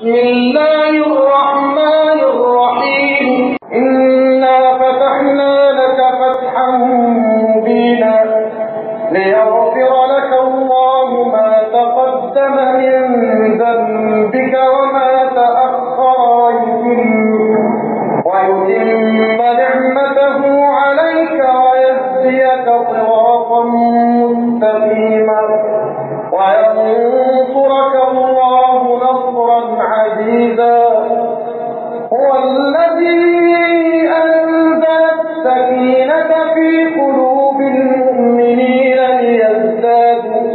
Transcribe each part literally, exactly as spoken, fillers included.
بسم الله الرحمن الرحيم إنا فتحنا لك فتحا مبينا ليغفر لك الله ما تقدم من ذنبك وما تأخر ويتم نعمته عليك ويهديك صراطا مستقيما وينصرك الله نصرا عزيزا هو الذي أنزل السكينة في قلوب المؤمنين ليزدادوا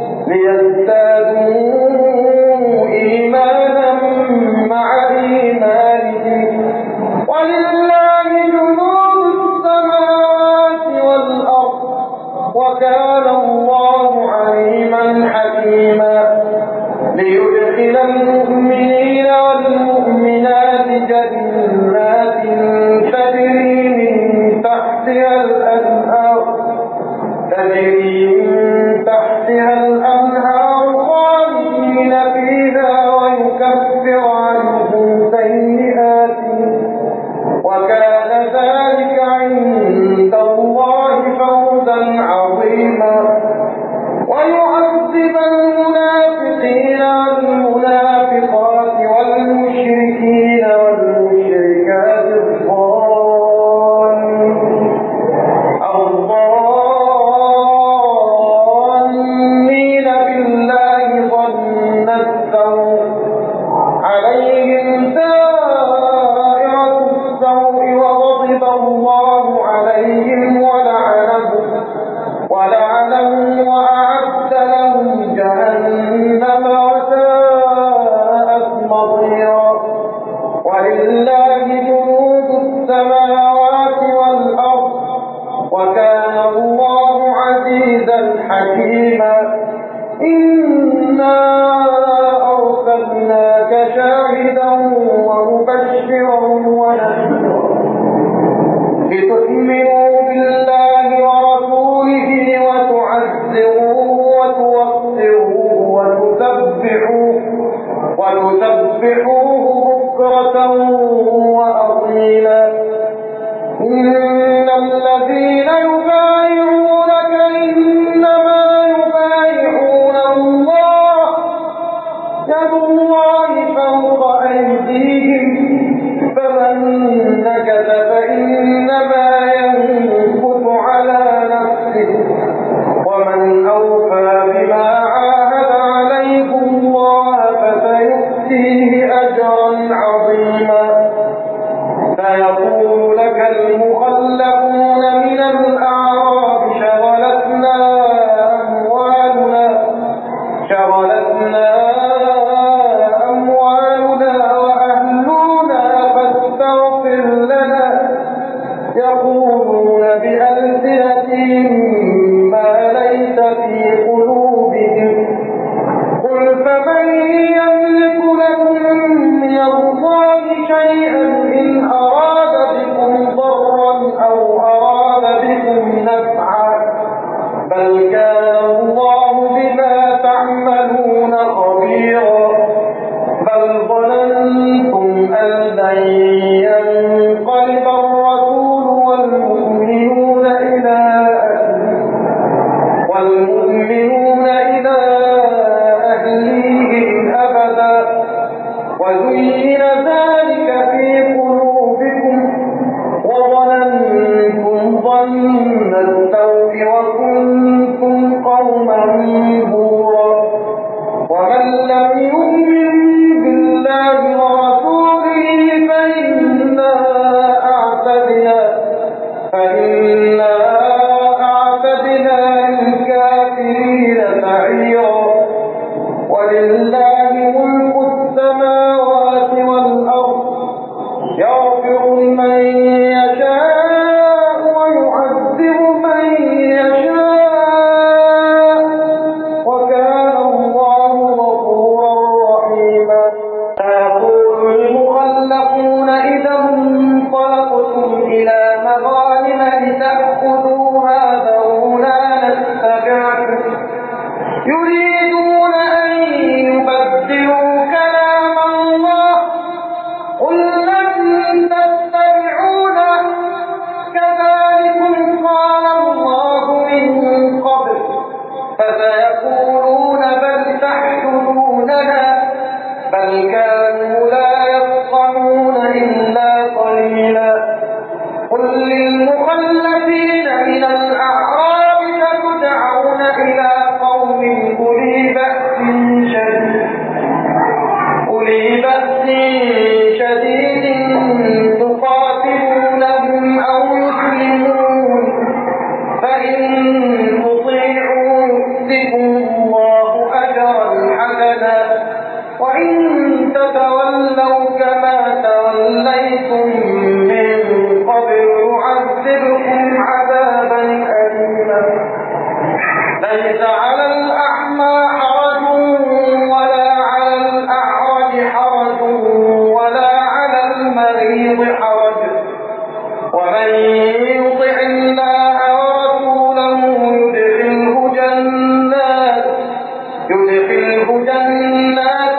ليزدادوا إيمانا مع إيمانهم ولله جنود السماوات والأرض وكان الله عليما حكيما ليدخل المؤمنين والمؤمنات جنات تجري من تحتها الأنهار تجري من تحتها الأنهار خالدين فيها ويكفر عنهم سيئاتهم وكان ذلك عند الله فوزا عظيما ويعذب المنافقين والمنافقات والمشركين والمشركات الظانين بالله ظن السوء عليهم دائرة السوء وغضب الله عليهم ولعنهم ولعنهم وأعد لهم جهنم وساءت مصيرا ولله جنود السماوات والأرض وكان الله عزيزا حكيما إنا أرسلناك شاهدا ومبشرا ونذيرا لتؤمنوا بالله ورسوله وتعزروه وتوقروه وتسبحوه وتسبحوه بكرة وأصيلا إن الذين يبايعونك إنما يبايعون الله يد الله فوق أيديهم فمن نكث فإنما ينكث على نفسه ومن أوفى بما عاهد عليه الله فسيؤتيه أجرا عظيما فيقول لك المخلفون من الأعراب شغلتنا أموالنا شغلتنا أموالنا وأهلنا فاستغفر لنا يقولون بألسنتهم ما ليس في قلوبهم قل فمن يملك لكم من الله شيئا إن أراد بكم ضرا أو أراد بكم نفعا بل كان الله بما تعملون خبيرا بل ظننتم أن لن ينقلب الرسول والمؤمنون إلى والمؤمنون إلى أهليهم أبدا وزين ذلك في قلوبكم وظننتم ظن السوء وكنتم قوما بورا ومن لم يؤمن بالله ورسوله فإنا أعتدنا فإنا أعتدنا للكافرين سعيرا ولله ملك السماوات والأرض بل كانوا لا يفقهون إلا قليلا. قل للمخلفين من الأعراب ستدعون إلى قوم أولي بأس شديد أولي بأس شديد تقاتلونهم أو يسلمون، فإن تطيعوا يؤتكم الله أجرا حسنا، وإن تتولوا كما توليتم من قبل يعذبكم عذابا أليما. ليس على الأعمى حرج ولا على الأعرج حرج ولا على المريض حرج، ومن يطع الله ورسوله يدخله جنات يدخله جنات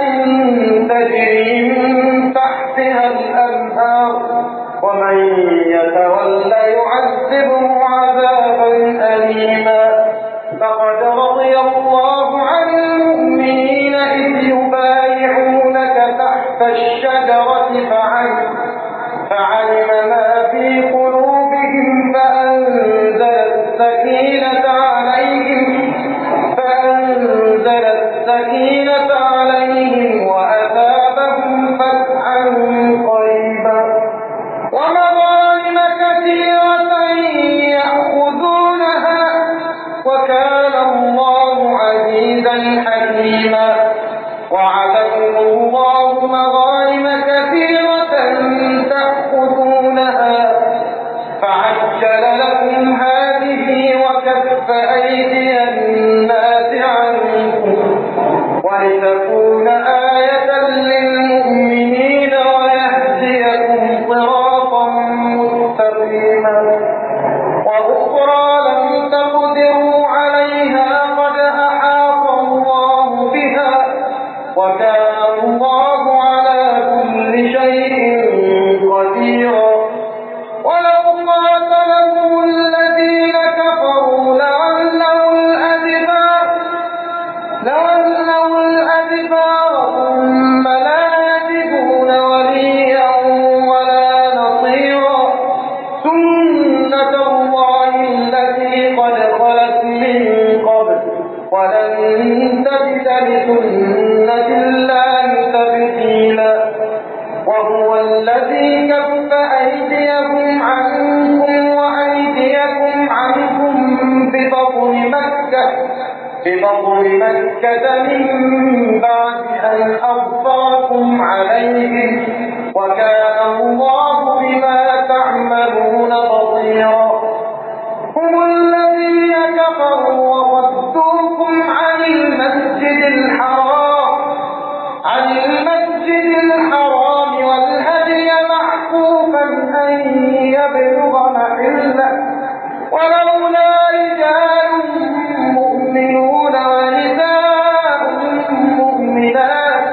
تجري من تحتها الأنهار، ومن يتول يعذبه عذابا أليما. فقد رضي الله عن المؤمنين إذ يبايعونك تحت الشجرة فعلم فعلم ما في قلوبهم فأنزل السكينة عليهم فأنزل السكينة عليهم وأثابهم فتحا قريبا ومغانم كثيرة يأخذونها، وكان الله عزيزا حكيما. وعدكم الله مغانم كثيرة تأخذونها فعجل لكم هذه وكف أيدي الناس عنكم ولتكون آية للمؤمنين ويهديكم صراطا مستقيما. وأخرى لم تقدروا عليها قد أحاط الله بها، وكان الله على كل شيء قديرا. ولو قاتلكم الذين كفروا لولوا الأدبار لولوا الأدبار ثم لا يجدون وليا ولا نصيرا. سنة الله التي قد خلت من قبل ولن تجد لسنة الله تبديلا. وهو الذي كف أيديكم عنكم وأيديكم عنكم ببطن مكة ببطن مكة من بعد أن أظفركم عليهم، وكان الله بما تعملون بصيرا. هم الذين كفروا وصدوكم عن المسجد الحرام عن المسجد الحرام والهدي معكوفا أن يبلغ محله، ولولا رجال مؤمنون ونساء مؤمنات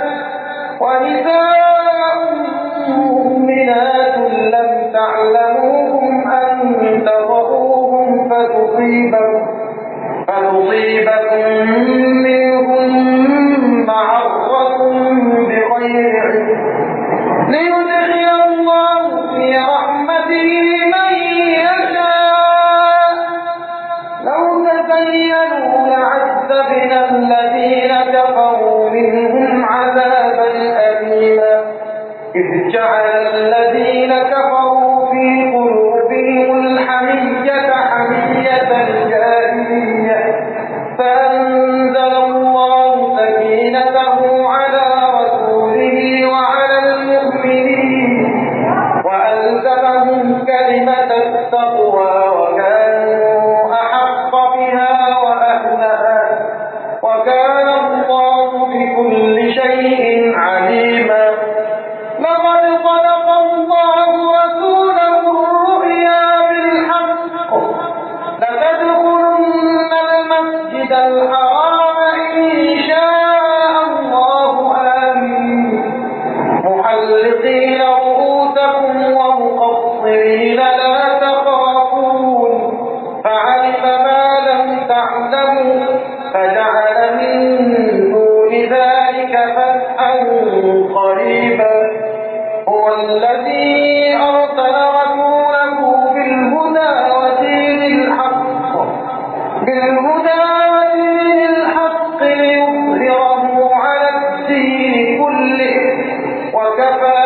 ونساء مؤمنات لم تعلموهم أن تطؤوهم فتصيبكم فتصيبكم منهم معرة بغير علم ليدخل الله في رحمته من يشاء. لو تزينوا لعذبنا الذين كفروا منهم عذابا أليما. إذ جعل الذين كفروا في قلوبهم الحمية حمية الجاهلية فأنزل الله سكينته على رسوله وعلى المؤمنين وألزمهم كلمة التقوى وكانوا أحق بها وأهلها، وكان الله بكل شيء عليما. لقد صدق الله رسوله الرؤيا بالحق لتدخلن المسجد الحرام إن شاء الله آمين محلقين رؤوسكم ومقصرين لا تخافون فعلم ما لم تعلموا فجعل من دون ذلك فتحا قريبا هو الذي أرسل رسوله بالهدى ودين الحق بالهدى ودين الحق ليظهره على الدين كله وكفى